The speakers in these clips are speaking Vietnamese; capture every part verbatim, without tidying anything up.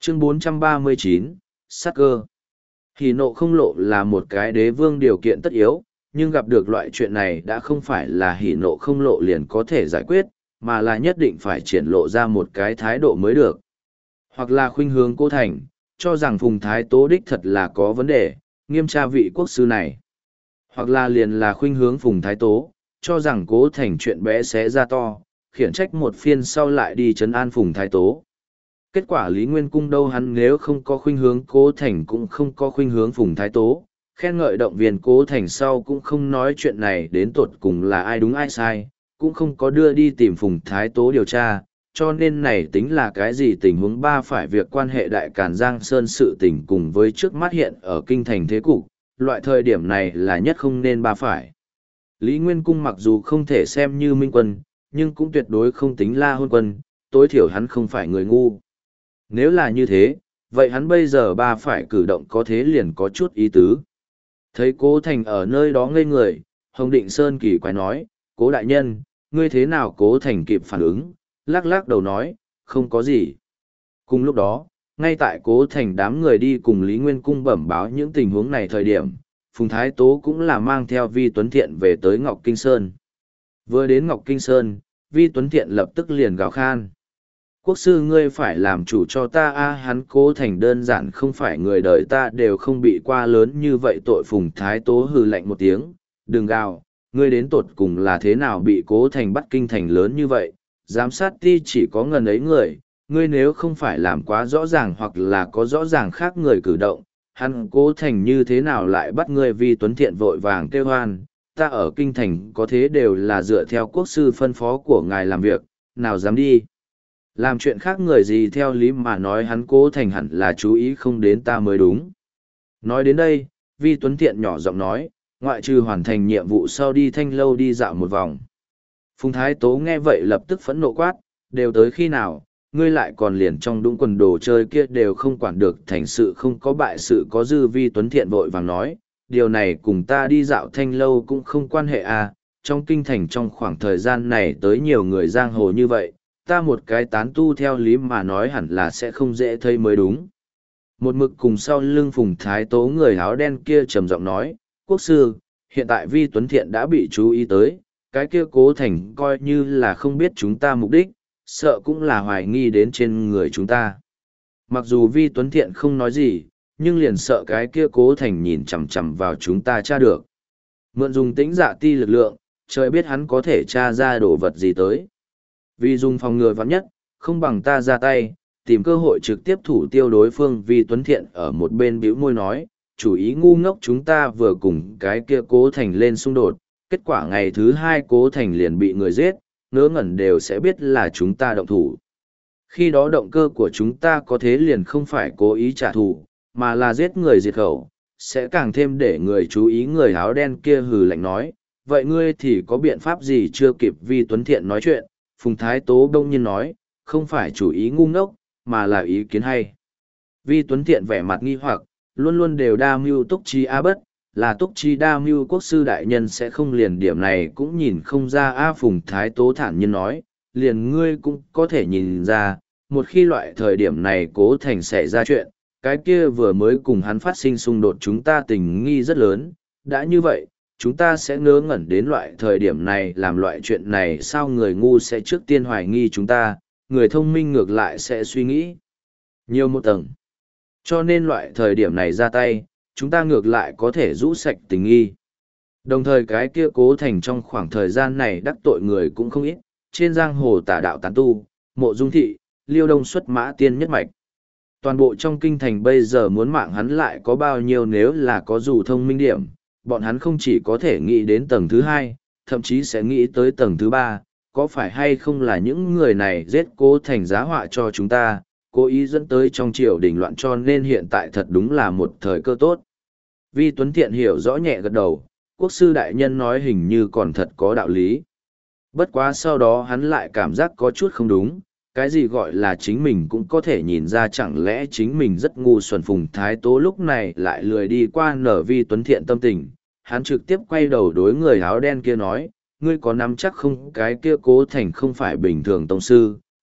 Chương bốn trăm ba mươi chín, Sắc cơ. Hỉ nộ không lộ là một cái đế vương điều kiện tất yếu, nhưng gặp được loại chuyện này đã không phải là hỉ nộ không lộ liền có thể giải quyết, mà là nhất định phải triển lộ ra một cái thái độ mới được. Hoặc là khuynh hướng Cố Thành, cho rằng Phùng Thái Tố đích thật là có vấn đề, nghiêm tra vị quốc sư này. Hoặc là liền là khuynh hướng Phùng Thái Tố, cho rằng Cố Thành chuyện bé xé ra to, khiển trách một phiên sau lại đi trấn an Phùng Thái Tố. Kết quả Lý Nguyên Cung đâu hắn nếu không có khuynh hướng Cố Thành cũng không có khuynh hướng Phùng Thái Tố, khen ngợi động viên Cố Thành sau cũng không nói chuyện này đến tột cùng là ai đúng ai sai, cũng không có đưa đi tìm Phùng Thái Tố điều tra, cho nên này tính là cái gì tình huống ba phải việc quan hệ Đại Càn Giang Sơn sự tình cùng với trước mắt hiện ở kinh thành thế cục, loại thời điểm này là nhất không nên ba phải. Lý Nguyên Cung mặc dù không thể xem như minh quân, nhưng cũng tuyệt đối không tính la hôn quân, tối thiểu hắn không phải người ngu. Nếu là như thế, vậy hắn bây giờ ba phải cử động có thế liền có chút ý tứ. Thấy Cố Thành ở nơi đó ngây người, Hồng Định Sơn kỳ quái nói, Cố đại nhân, ngươi thế nào? Cố Thành kịp phản ứng, lắc lắc đầu nói, không có gì. Cùng lúc đó, ngay tại Cố Thành đám người đi cùng Lý Nguyên Cung bẩm báo những tình huống này thời điểm, Phùng Thái Tố cũng là mang theo Vi Tuấn Thiện về tới Ngọc Kinh Sơn. Vừa đến Ngọc Kinh Sơn, Vi Tuấn Thiện lập tức liền gào khan. Quốc sư ngươi phải làm chủ cho ta a hắn Cố Thành đơn giản không phải người đời ta đều không bị qua lớn như vậy tội. Phùng Thái Tố hừ lạnh một tiếng, đừng gào, ngươi đến tột cùng là thế nào bị Cố Thành bắt kinh thành lớn như vậy, giám sát ti chỉ có ngần ấy người, ngươi nếu không phải làm quá rõ ràng hoặc là có rõ ràng khác người cử động, hắn Cố Thành như thế nào lại bắt ngươi? Vi Tuấn Thiện vội vàng kêu hoan, ta ở kinh thành có thế đều là dựa theo quốc sư phân phó của ngài làm việc, nào dám đi làm chuyện khác người gì? Theo lý mà nói hắn Cố Thành hẳn là chú ý không đến ta mới đúng. Nói đến đây, Vi Tuấn Thiện nhỏ giọng nói, ngoại trừ hoàn thành nhiệm vụ sau đi Thanh Lâu đi dạo một vòng. Phùng Thái Tố nghe vậy lập tức phẫn nộ quát, đều tới khi nào, ngươi lại còn liền trong đũng quần đồ chơi kia đều không quản được, thành sự không có bại sự có dư. Vi Tuấn Thiện vội vàng nói, điều này cùng ta đi dạo Thanh Lâu cũng không quan hệ à, trong kinh thành trong khoảng thời gian này tới nhiều người giang hồ như vậy, ta một cái tán tu theo lý mà nói hẳn là sẽ không dễ thấy mới đúng. Một mực cùng sau lưng Phùng Thái Tố người áo đen kia trầm giọng nói, quốc sư, hiện tại Vi Tuấn Thiện đã bị chú ý tới, cái kia Cố Thành coi như là không biết chúng ta mục đích, sợ cũng là hoài nghi đến trên người chúng ta. Mặc dù Vi Tuấn Thiện không nói gì, nhưng liền sợ cái kia Cố Thành nhìn chằm chằm vào chúng ta tra được. Mượn dùng tĩnh dạ ti lực lượng, trời biết hắn có thể tra ra đồ vật gì tới. Vì dùng phòng ngừa vắng nhất, không bằng ta ra tay, tìm cơ hội trực tiếp thủ tiêu đối phương. Vi Tuấn Thiện ở một bên bĩu môi nói, chủ ý ngu ngốc, chúng ta vừa cùng cái kia Cố Thành lên xung đột, kết quả ngày thứ hai Cố Thành liền bị người giết, ngớ ngẩn đều sẽ biết là chúng ta động thủ. Khi đó động cơ của chúng ta có thế liền không phải cố ý trả thù, mà là giết người diệt khẩu, sẽ càng thêm để người chú ý. Người áo đen kia hừ lạnh nói, vậy ngươi thì có biện pháp gì? Chưa kịp Vi Tuấn Thiện nói chuyện, Phùng Thái Tố đông nhiên nói, không phải chủ ý ngu ngốc, mà là ý kiến hay. Vi Tuấn Thiện vẻ mặt nghi hoặc, luôn luôn đều đa mưu túc trí a bất, là túc trí đa mưu quốc sư đại nhân sẽ không liền điểm này cũng nhìn không ra a. Phùng Thái Tố thản nhiên nói, liền ngươi cũng có thể nhìn ra, một khi loại thời điểm này Cố Thành xảy ra chuyện, cái kia vừa mới cùng hắn phát sinh xung đột chúng ta tình nghi rất lớn, đã như vậy, chúng ta sẽ ngớ ngẩn đến loại thời điểm này làm loại chuyện này sao? Người ngu sẽ trước tiên hoài nghi chúng ta, người thông minh ngược lại sẽ suy nghĩ nhiều một tầng. Cho nên loại thời điểm này ra tay, chúng ta ngược lại có thể rũ sạch tình nghi. Đồng thời cái kia Cố Thành trong khoảng thời gian này đắc tội người cũng không ít, trên giang hồ tả đạo tán tu, Mộ Dung Thị, Liêu Đông xuất mã tiên nhất mạch. Toàn bộ trong kinh thành bây giờ muốn mạng hắn lại có bao nhiêu? Nếu là có dù thông minh điểm, bọn hắn không chỉ có thể nghĩ đến tầng thứ hai, thậm chí sẽ nghĩ tới tầng thứ ba, có phải hay không là những người này giết Cố Thành giá họa cho chúng ta, cố ý dẫn tới trong triều đình loạn, cho nên hiện tại thật đúng là một thời cơ tốt. Vi Tuấn Thiện hiểu rõ nhẹ gật đầu, quốc sư đại nhân nói hình như còn thật có đạo lý. Bất quá sau đó hắn lại cảm giác có chút không đúng, cái gì gọi là chính mình cũng có thể nhìn ra, chẳng lẽ chính mình rất ngu xuẩn? Phùng Thái Tố lúc này lại lười đi qua nở Vi Tuấn Thiện tâm tình, hắn trực tiếp quay đầu đối người áo đen kia nói, ngươi có nắm chắc không cái kia Cố Thành không phải bình thường tông sư,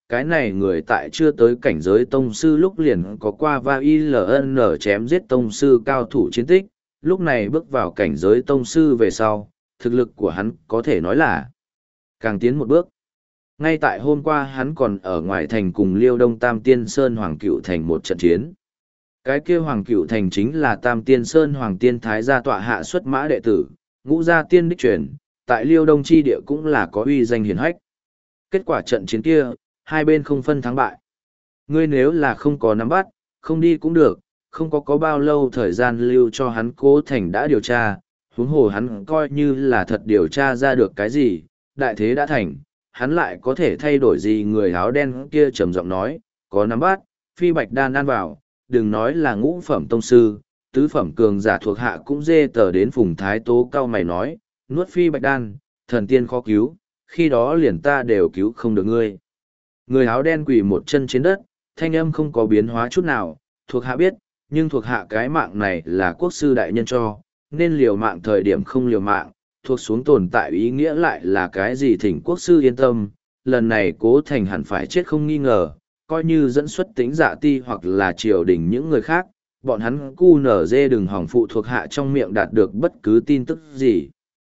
cái này người tại chưa tới cảnh giới tông sư lúc liền có qua va i ln chém giết tông sư cao thủ chiến tích, lúc này bước vào cảnh giới tông sư về sau, thực lực của hắn có thể nói là càng tiến một bước. Ngay tại hôm qua hắn còn ở ngoài thành cùng Liêu Đông Tam Tiên Sơn Hoàng Cựu Thành một trận chiến. Cái kia Hoàng Cựu Thành chính là Tam Tiên Sơn Hoàng Tiên Thái gia tọa hạ xuất mã đệ tử, ngũ gia tiên đích truyền, tại Liêu Đông chi địa cũng là có uy danh hiển hách. Kết quả trận chiến kia, hai bên không phân thắng bại. Ngươi nếu là không có nắm bắt, không đi cũng được, không có có bao lâu thời gian lưu cho hắn Cố Thành đã điều tra, huống hồ hắn coi như là thật điều tra ra được cái gì, đại thế đã thành, hắn lại có thể thay đổi gì. Người áo đen kia trầm giọng nói, có nắm bắt, phi bạch đan ăn vào, đừng nói là ngũ phẩm tông sư, tứ phẩm cường giả thuộc hạ cũng dê tờ đến Phùng Thái Tố cao mày nói, nuốt phi bạch đan, thần tiên khó cứu, khi đó liền ta đều cứu không được ngươi. Người áo đen quỳ một chân trên đất, thanh âm không có biến hóa chút nào, thuộc hạ biết, nhưng thuộc hạ cái mạng này là quốc sư đại nhân cho, nên liều mạng thời điểm không liều mạng, thuộc xuống tồn tại ý nghĩa lại là cái gì. Thỉnh quốc sư yên tâm, lần này Cố Thành hẳn phải chết không nghi ngờ, coi như dẫn xuất Tĩnh Dạ Ti hoặc là triều đình những người khác, bọn hắn cu nở dê đừng hỏng phụ thuộc hạ trong miệng đạt được bất cứ tin tức gì.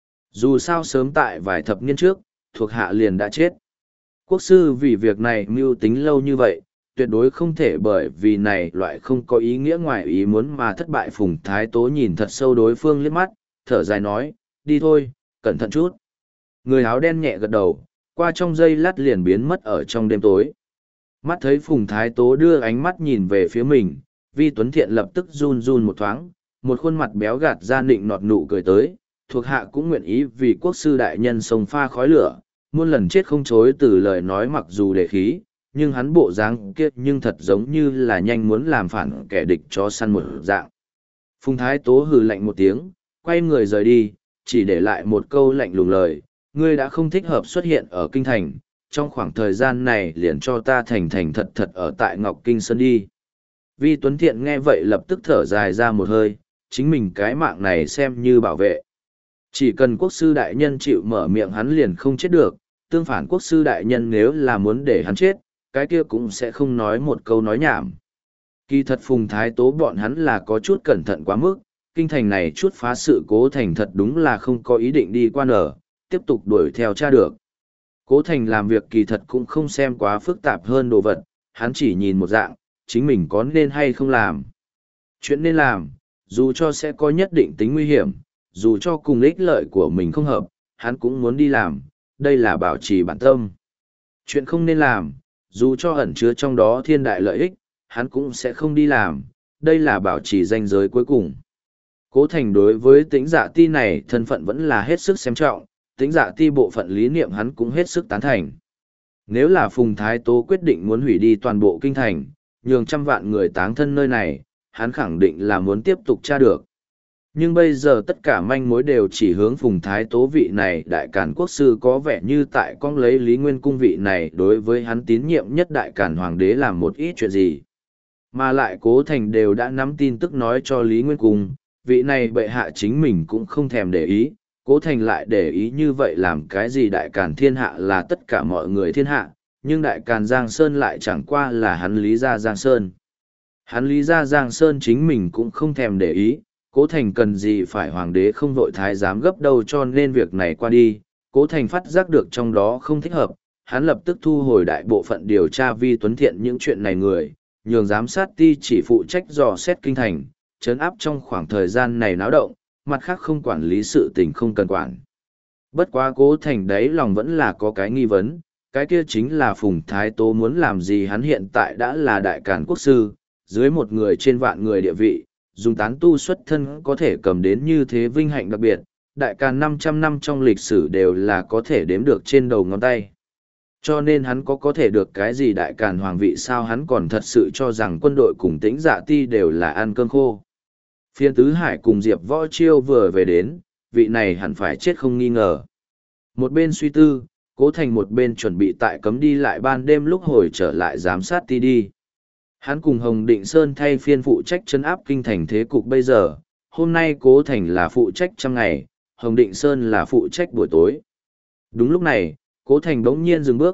Dù sao sớm tại vài thập niên trước, thuộc hạ liền đã chết. Quốc sư vì việc này mưu tính lâu như vậy, tuyệt đối không thể bởi vì này loại không có ý nghĩa ngoài ý muốn mà thất bại. Phùng Thái Tố nhìn thật sâu đối phương liếc mắt, thở dài nói, đi thôi, cẩn thận chút. Người áo đen nhẹ gật đầu, qua trong giây lát liền biến mất ở trong đêm tối. Mắt thấy Phùng Thái Tố đưa ánh mắt nhìn về phía mình, Vi Tuấn Thiện lập tức run run một thoáng, một khuôn mặt béo gạt ra nịnh nọt nụ cười tới, thuộc hạ cũng nguyện ý vì quốc sư đại nhân sông pha khói lửa, muôn lần chết không chối từ lời nói. Mặc dù để khí, nhưng hắn bộ dáng kiết nhưng thật giống như là nhanh muốn làm phản kẻ địch cho săn một dạng. Phùng Thái Tố hừ lạnh một tiếng, quay người rời đi, chỉ để lại một câu lạnh lùng lời, ngươi đã không thích hợp xuất hiện ở kinh thành, trong khoảng thời gian này liền cho ta thành thành thật thật ở tại Ngọc Kinh Sơn đi. Vi Tuấn Thiện nghe vậy lập tức thở dài ra một hơi, chính mình cái mạng này xem như bảo vệ. Chỉ cần quốc sư đại nhân chịu mở miệng hắn liền không chết được, tương phản quốc sư đại nhân nếu là muốn để hắn chết, cái kia cũng sẽ không nói một câu nói nhảm. Kỳ thật Phùng Thái Tố bọn hắn là có chút cẩn thận quá mức, kinh thành này chút phá sự Cố Thành thật đúng là không có ý định đi qua nở, tiếp tục đuổi theo tra được. Cố Thành làm việc kỳ thật cũng không xem quá phức tạp hơn đồ vật, hắn chỉ nhìn một dạng, chính mình có nên hay không làm. Chuyện nên làm, dù cho sẽ có nhất định tính nguy hiểm, dù cho cùng ích lợi của mình không hợp, hắn cũng muốn đi làm, đây là bảo trì bản tâm. Chuyện không nên làm, dù cho ẩn chứa trong đó thiên đại lợi ích, hắn cũng sẽ không đi làm, đây là bảo trì ranh giới cuối cùng. Cố Thành đối với Tĩnh Dạ Ti này thân phận vẫn là hết sức xem trọng, Tĩnh Dạ Ti bộ phận lý niệm hắn cũng hết sức tán thành. Nếu là Phùng Thái Tố quyết định muốn hủy đi toàn bộ kinh thành, nhường trăm vạn người táng thân nơi này, hắn khẳng định là muốn tiếp tục tra được. Nhưng bây giờ tất cả manh mối đều chỉ hướng Phùng Thái Tố vị này đại càn quốc sư, có vẻ như tại con lấy Lý Nguyên cung vị này đối với hắn tín nhiệm nhất đại càn hoàng đế làm một ít chuyện gì. Mà lại Cố Thành đều đã nắm tin tức nói cho Lý Nguyên cung, vị này bệ hạ chính mình cũng không thèm để ý, Cố Thành lại để ý như vậy làm cái gì. Đại càn thiên hạ là tất cả mọi người thiên hạ, nhưng đại càn Giang Sơn lại chẳng qua là hắn Lý gia Giang Sơn. Hắn Lý gia Giang Sơn chính mình cũng không thèm để ý, Cố Thành cần gì phải hoàng đế không vội thái giám gấp đâu. Cho nên việc này qua đi, Cố Thành phát giác được trong đó không thích hợp, hắn lập tức thu hồi đại bộ phận điều tra Vi Tuấn Thiện những chuyện này người, nhường giám sát ti chỉ phụ trách dò xét kinh thành, trấn áp trong khoảng thời gian này náo động, mặt khác không quản lý sự tình không cần quản. Bất quá Cố Thành đấy lòng vẫn là có cái nghi vấn, cái kia chính là Phùng Thái Tố muốn làm gì. Hắn hiện tại đã là đại càn quốc sư, dưới một người trên vạn người địa vị, dùng tán tu xuất thân có thể cầm đến như thế vinh hạnh đặc biệt, đại càn năm trăm năm trong lịch sử đều là có thể đếm được trên đầu ngón tay. Cho nên hắn có có thể được cái gì đại càn hoàng vị sao? Hắn còn thật sự cho rằng quân đội cùng Tĩnh Dạ Ti đều là ăn cơm khô. Phiên Tứ Hải cùng Diệp Võ Chiêu vừa về đến, vị này hẳn phải chết không nghi ngờ. Một bên suy tư, Cố Thành một bên chuẩn bị tại cấm đi lại ban đêm lúc hồi trở lại giám sát ti đi. Hắn cùng Hồng Định Sơn thay phiên phụ trách trấn áp kinh thành thế cục bây giờ, hôm nay Cố Thành là phụ trách trăm ngày, Hồng Định Sơn là phụ trách buổi tối. Đúng lúc này, Cố Thành bỗng nhiên dừng bước,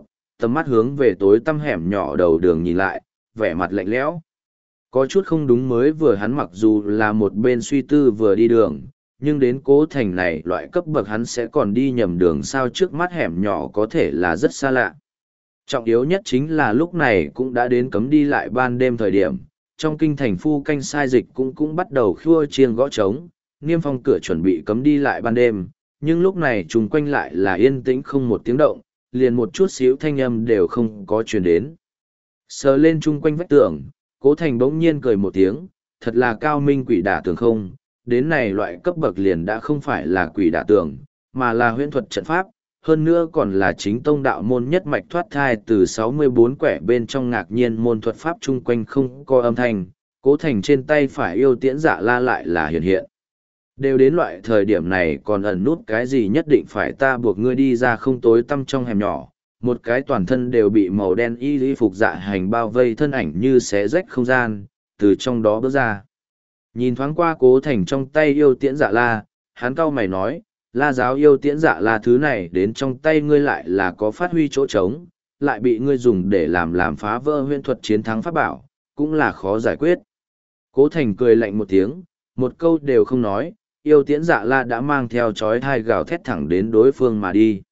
tầm mắt hướng về tối tăm hẻm nhỏ đầu đường nhìn lại, vẻ mặt lạnh lẽo. Có chút không đúng mới vừa hắn mặc dù là một bên suy tư vừa đi đường, nhưng đến Cố Thành này loại cấp bậc hắn sẽ còn đi nhầm đường sao trước mắt hẻm nhỏ có thể là rất xa lạ. Trọng yếu nhất chính là lúc này cũng đã đến cấm đi lại ban đêm thời điểm, trong kinh thành phu canh sai dịch cũng cũng bắt đầu khua chiêng gõ trống, niêm phong cửa chuẩn bị cấm đi lại ban đêm, nhưng lúc này chung quanh lại là yên tĩnh không một tiếng động, liền một chút xíu thanh âm đều không có truyền đến. Sờ lên chung quanh vách tường, Cố Thành bỗng nhiên cười một tiếng, thật là cao minh quỷ đả tường không, đến này loại cấp bậc liền đã không phải là quỷ đả tường, mà là huyễn thuật trận pháp, hơn nữa còn là chính tông đạo môn nhất mạch thoát thai từ sáu mươi bốn quẻ bên trong ngạc nhiên môn thuật pháp chung quanh không có âm thanh, Cố Thành trên tay phải yêu tiễn dạ la lại là hiện hiện. Đều đến loại thời điểm này còn ẩn nút cái gì nhất định phải ta buộc ngươi đi ra không tối tăm trong hẻm nhỏ, một cái toàn thân đều bị màu đen y y phục dạ hành bao vây thân ảnh như xé rách không gian, từ trong đó bước ra. Nhìn thoáng qua Cố Thành trong tay yêu tiễn dạ la, hắn cau mày nói, la giáo yêu tiễn dạ la thứ này đến trong tay ngươi lại là có phát huy chỗ trống, lại bị ngươi dùng để làm làm phá vỡ huyễn thuật chiến thắng pháp bảo, cũng là khó giải quyết. Cố Thành cười lạnh một tiếng, một câu đều không nói, yêu tiễn dạ la đã mang theo chói thai gào thét thẳng đến đối phương mà đi.